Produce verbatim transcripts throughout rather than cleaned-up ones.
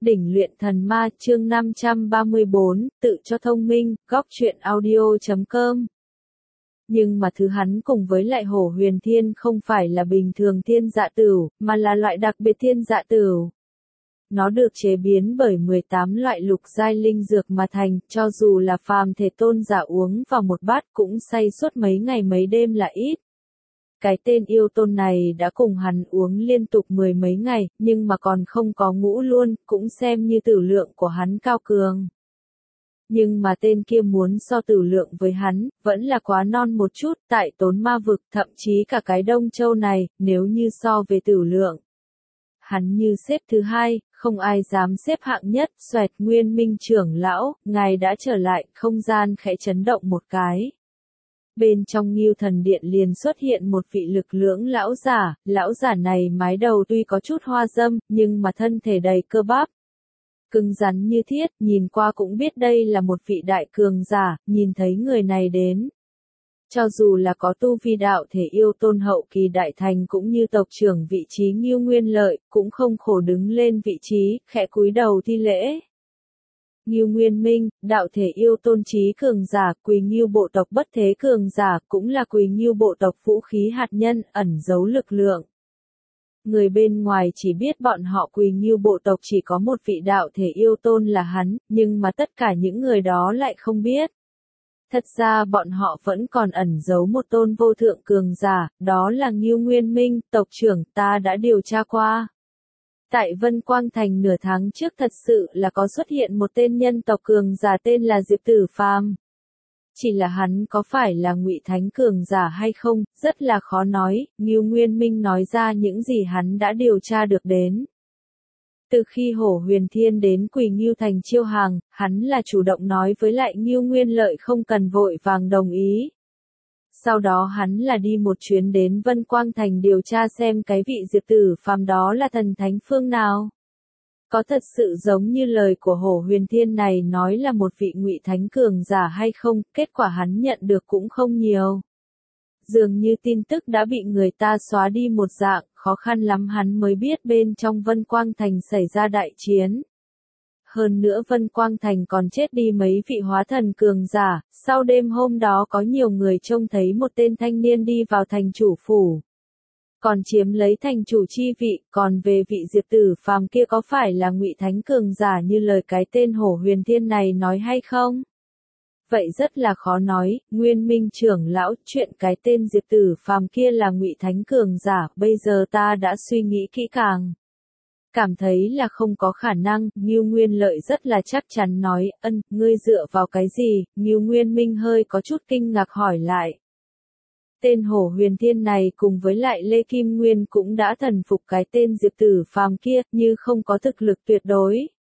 Đỉnh luyện thần ma chương năm trăm ba mươi bốn, tự cho thông minh, góc truyện audio chấm com. Nhưng mà thứ hắn cùng với lại hổ huyền thiên không phải là bình thường thiên dạ tửu, mà là loại đặc biệt thiên dạ tửu. Nó được chế biến bởi mười tám loại lục giai linh dược mà thành, cho dù là phàm thể tôn giả uống vào một bát cũng say suốt mấy ngày mấy đêm là ít. Cái tên yêu tôn này đã cùng hắn uống liên tục mười mấy ngày, nhưng mà còn không có ngũ luôn, cũng xem như tử lượng của hắn cao cường. Nhưng mà tên kia muốn so tử lượng với hắn, vẫn là quá non một chút, tại Tốn Ma Vực, thậm chí cả cái Đông Châu này, nếu như so về tử lượng. Hắn như xếp thứ hai, không ai dám xếp hạng nhất, xoẹt Nguyên Minh trưởng lão, ngài đã trở lại, không gian khẽ chấn động một cái. Bên trong Ngưu Thần Điện liền xuất hiện một vị lực lưỡng lão giả, lão giả này mái đầu tuy có chút hoa dâm, nhưng mà thân thể đầy cơ bắp. Cứng rắn như thiết, nhìn qua cũng biết đây là một vị đại cường giả, nhìn thấy người này đến. Cho dù là có tu vi đạo thể yêu tôn hậu kỳ đại thành cũng như tộc trưởng vị trí Ngưu Nguyên Lợi, cũng không khổ đứng lên vị trí, khẽ cúi đầu thi lễ. Ngưu Nguyên Minh, đạo thể yêu tôn trí cường giả, Quỳ Ngưu bộ tộc bất thế cường giả, cũng là Quỳ Ngưu bộ tộc vũ khí hạt nhân, ẩn giấu lực lượng. Người bên ngoài chỉ biết bọn họ Quỳ Ngưu bộ tộc chỉ có một vị đạo thể yêu tôn là hắn, nhưng mà tất cả những người đó lại không biết. Thật ra bọn họ vẫn còn ẩn giấu một tôn vô thượng cường giả, đó là Ngưu Nguyên Minh, tộc trưởng, ta đã điều tra qua. Tại Vân Quang Thành nửa tháng trước thật sự là có xuất hiện một tên nhân tộc cường giả tên là Diệp Tử Phàm. Chỉ là hắn có phải là Ngụy Thánh cường giả hay không, rất là khó nói, Ngưu Nguyên Minh nói ra những gì hắn đã điều tra được đến. Từ khi Hổ Huyền Thiên đến Quỳ Ngưu Thành chiêu hàng, hắn là chủ động nói với lại Ngưu Nguyên Lợi không cần vội vàng đồng ý. Sau đó hắn là đi một chuyến đến Vân Quang Thành điều tra xem cái vị Diệp Tử Phàm đó là thần thánh phương nào. Có thật sự giống như lời của Hổ Huyền Thiên này nói là một vị Ngụy Thánh cường giả hay không, kết quả hắn nhận được cũng không nhiều. Dường như tin tức đã bị người ta xóa đi một dạng, khó khăn lắm hắn mới biết bên trong Vân Quang Thành xảy ra đại chiến. Hơn nữa Vân Quang Thành còn chết đi mấy vị hóa thần cường giả, sau đêm hôm đó có nhiều người trông thấy một tên thanh niên đi vào thành chủ phủ. Còn chiếm lấy thành chủ chi vị, còn về vị Diệp Tử Phàm kia có phải là Ngụy Thánh cường giả như lời cái tên Hổ Huyền Thiên này nói hay không? Vậy rất là khó nói, Nguyên Minh trưởng lão, chuyện cái tên Diệp Tử Phàm kia là Ngụy Thánh cường giả, bây giờ ta đã suy nghĩ kỹ càng. Cảm thấy là không có khả năng, Ngưu Nguyên Lợi rất là chắc chắn nói, ân, ngươi dựa vào cái gì, Ngưu Nguyên Minh hơi có chút kinh ngạc hỏi lại. Tên Hổ Huyền Thiên này cùng với lại Lê Kim Nguyên cũng đã thần phục cái tên Diệp Tử Phàm kia, như không có thực lực tuyệt đối.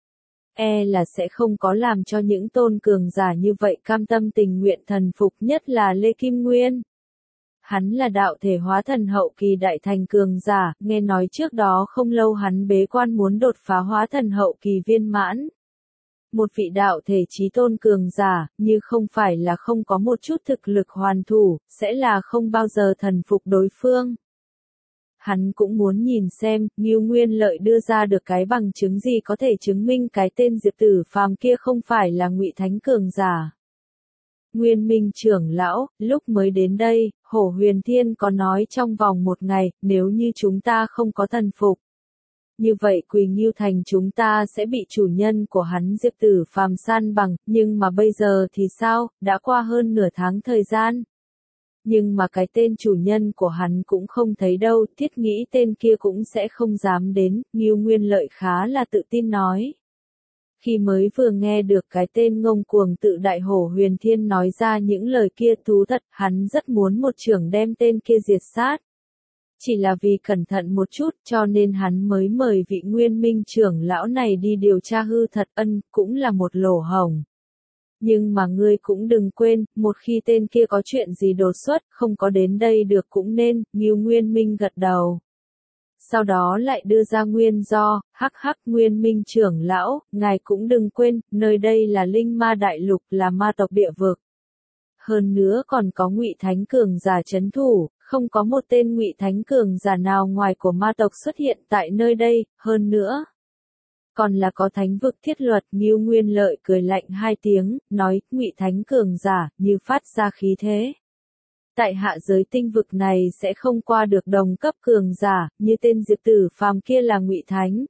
E là sẽ không có làm cho những tôn cường giả như vậy cam tâm tình nguyện thần phục, nhất là Lê Kim Nguyên. Hắn là đạo thể hóa thần hậu kỳ đại thành cường giả, nghe nói trước đó không lâu hắn bế quan muốn đột phá hóa thần hậu kỳ viên mãn. Một vị đạo thể chí tôn cường giả, như không phải là không có một chút thực lực hoàn thủ, sẽ là không bao giờ thần phục đối phương. Hắn cũng muốn nhìn xem, Ngưu Nguyên Lợi đưa ra được cái bằng chứng gì có thể chứng minh cái tên Diệp Tử Phàm kia không phải là Ngụy Thánh cường giả. Nguyên Minh trưởng lão, lúc mới đến đây, Hổ Huyền Thiên có nói trong vòng một ngày, nếu như chúng ta không có thần phục. Như vậy Quỳ Ngưu Thành chúng ta sẽ bị chủ nhân của hắn Diệp Tử Phàm san bằng, nhưng mà bây giờ thì sao, đã qua hơn nửa tháng thời gian. Nhưng mà cái tên chủ nhân của hắn cũng không thấy đâu, thiết nghĩ tên kia cũng sẽ không dám đến, Ngưu Nguyên Lợi khá là tự tin nói. Khi mới vừa nghe được cái tên ngông cuồng tự đại Hổ Huyền Thiên nói ra những lời kia thú thật, hắn rất muốn một chưởng đem tên kia diệt sát. Chỉ là vì cẩn thận một chút cho nên hắn mới mời vị Nguyên Minh trưởng lão này đi điều tra hư thật, ân, cũng là một lỗ hổng. Nhưng mà ngươi cũng đừng quên, một khi tên kia có chuyện gì đột xuất, không có đến đây được cũng nên, Ngưu Nguyên Minh gật đầu. Sau đó lại đưa ra nguyên do, hắc hắc Nguyên Minh trưởng lão, ngài cũng đừng quên, nơi đây là Linh Ma Đại Lục, là ma tộc địa vực. Hơn nữa còn có Ngụy Thánh cường giả trấn thủ, không có một tên Ngụy Thánh cường giả nào ngoài của ma tộc xuất hiện tại nơi đây, hơn nữa. Còn là có thánh vực thiết luật. Ngưu Nguyên Lợi cười lạnh hai tiếng, nói, Ngụy thánh cường giả, như phát ra khí thế. Tại hạ giới tinh vực này sẽ không qua được đồng cấp cường giả, như tên Diệp Tử Phàm kia là Ngụy thánh.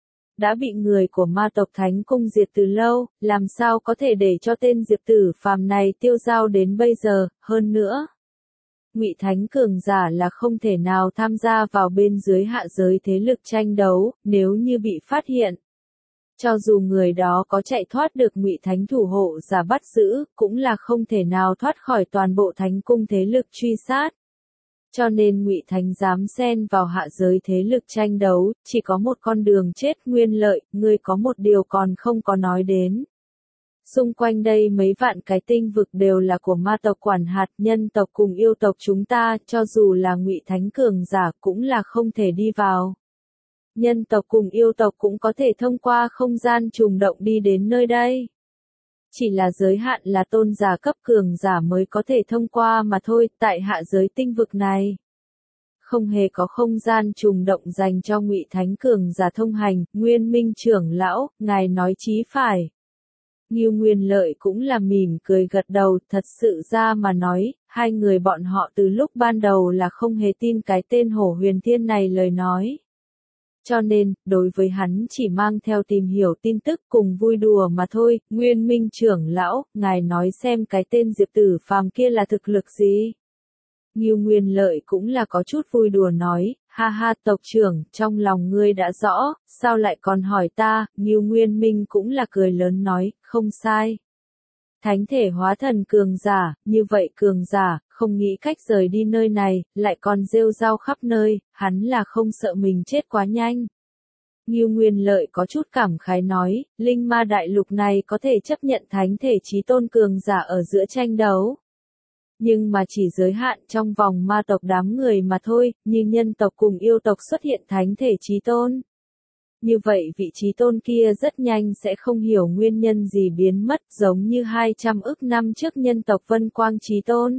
Đã bị người của ma tộc Thánh Cung diệt từ lâu, làm sao có thể để cho tên Diệp Tử Phàm này tiêu dao đến bây giờ, hơn nữa. Ngụy thánh cường giả là không thể nào tham gia vào bên dưới hạ giới thế lực tranh đấu, nếu như bị phát hiện. Cho dù người đó có chạy thoát được Ngụy thánh thủ hộ giả bắt giữ, cũng là không thể nào thoát khỏi toàn bộ Thánh Cung thế lực truy sát. Cho nên Ngụy thánh dám xen vào hạ giới thế lực tranh đấu, chỉ có một con đường chết. Nguyên Lợi, ngươi có một điều còn không có nói đến. Xung quanh đây mấy vạn cái tinh vực đều là của ma tộc quản hạt, nhân tộc cùng yêu tộc chúng ta, cho dù là Ngụy thánh cường giả cũng là không thể đi vào. Nhân tộc cùng yêu tộc cũng có thể thông qua không gian trùng động đi đến nơi đây. Chỉ là giới hạn là tôn giả cấp cường giả mới có thể thông qua mà thôi, tại hạ giới tinh vực này. Không hề có không gian trùng động dành cho Ngụy thánh cường giả thông hành. Nguyên Minh trưởng lão, ngài nói chí phải. Ngưu Nguyên Lợi cũng là mỉm cười gật đầu, thật sự ra mà nói, hai người bọn họ từ lúc ban đầu là không hề tin cái tên Hổ Huyền Thiên này lời nói. Cho nên, đối với hắn chỉ mang theo tìm hiểu tin tức cùng vui đùa mà thôi. Nguyên Minh trưởng lão, ngài nói xem cái tên Diệp Tử Phàm kia là thực lực gì? Ngưu Nguyên Lợi cũng là có chút vui đùa nói, ha ha tộc trưởng, trong lòng ngươi đã rõ, sao lại còn hỏi ta? Ngưu Nguyên Minh cũng là cười lớn nói, không sai. Thánh thể hóa thần cường giả, như vậy cường giả, không nghĩ cách rời đi nơi này, lại còn rêu rao khắp nơi, hắn là không sợ mình chết quá nhanh. Ngưu Nguyên Lợi có chút cảm khái nói, linh ma đại lục này có thể chấp nhận thánh thể chí tôn cường giả ở giữa tranh đấu. Nhưng mà chỉ giới hạn trong vòng ma tộc đám người mà thôi, như nhân tộc cùng yêu tộc xuất hiện thánh thể chí tôn. Như vậy vị trí tôn kia rất nhanh sẽ không hiểu nguyên nhân gì biến mất, giống như hai trăm ức năm trước nhân tộc Vân Quang chí tôn.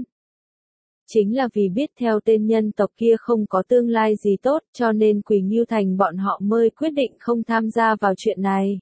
Chính là vì biết theo tên nhân tộc kia không có tương lai gì tốt, cho nên Quỳ Ngưu Thành bọn họ mới quyết định không tham gia vào chuyện này.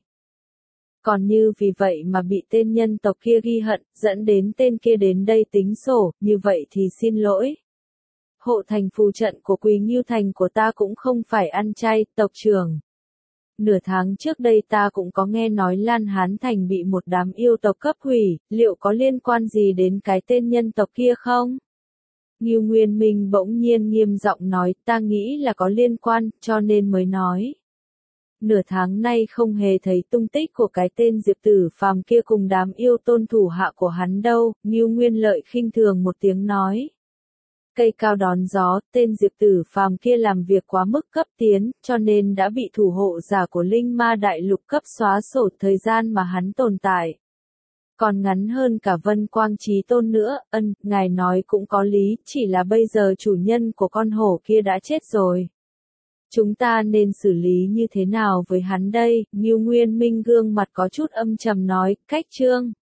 Còn như vì vậy mà bị tên nhân tộc kia ghi hận, dẫn đến tên kia đến đây tính sổ, như vậy thì xin lỗi. Hộ thành phù trận của Quỳ Ngưu Thành của ta cũng không phải ăn chay, tộc trưởng. Nửa tháng trước đây ta cũng có nghe nói Lan Hán Thành bị một đám yêu tộc cấp hủy, liệu có liên quan gì đến cái tên nhân tộc kia không? Ngưu Nguyên Minh bỗng nhiên nghiêm giọng nói, ta nghĩ là có liên quan, cho nên mới nói. Nửa tháng nay không hề thấy tung tích của cái tên Diệp Tử Phàm kia cùng đám yêu tôn thủ hạ của hắn đâu. Ngưu Nguyên Lợi khinh thường một tiếng nói. Cây cao đón gió, tên Diệp Tử Phàm kia làm việc quá mức cấp tiến, cho nên đã bị thủ hộ giả của Linh Ma Đại Lục cấp xóa sổ thời gian mà hắn tồn tại. Còn ngắn hơn cả Vân Quang Chí Tôn nữa, ân, ngài nói cũng có lý, chỉ là bây giờ chủ nhân của con hổ kia đã chết rồi. Chúng ta nên xử lý như thế nào với hắn đây? Ngưu Nguyên Minh gương mặt có chút âm trầm nói, cách chương.